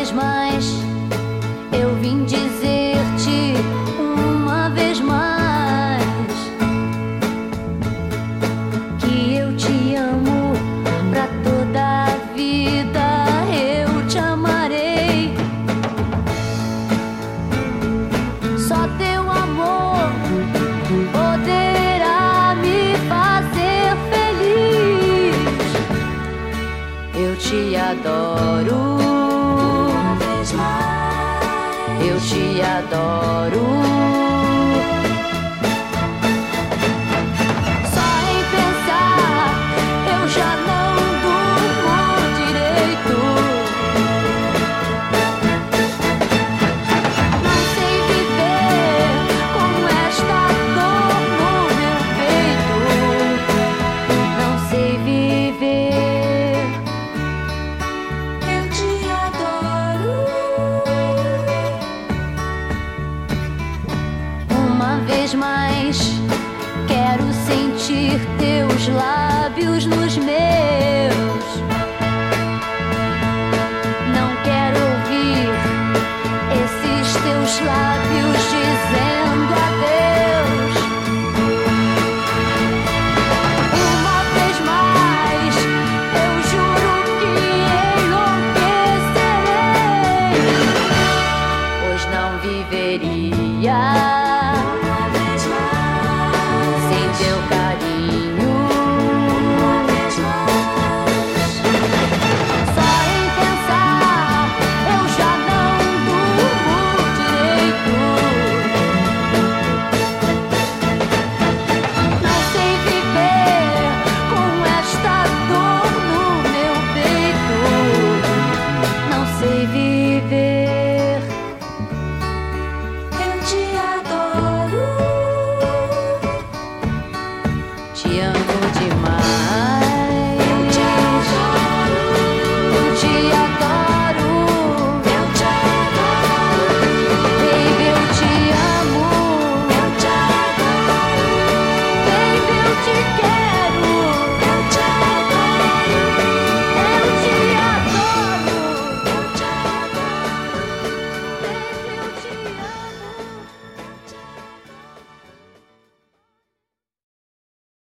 vez mais, eu vim dizer-te uma vez mais que eu te amo pra toda a vida, eu te amarei. Só teu amor poderá me fazer feliz. Eu te adoro, eu te adoro. Só em pensar eu já não durmo direito. Não sei viver com esta dor no meu peito. Não sei viver. Eu te adoro. Uma vez mais, quero sentir teus lábios nos meus. Não quero ouvir esses teus lábios dizendo adeus. Uma vez mais, eu juro que enlouquecerei, pois não viveria sem teu carinho. Só em pensar eu já não durmo direito. Não sei viver com esta dor no meu peito. Não sei viver.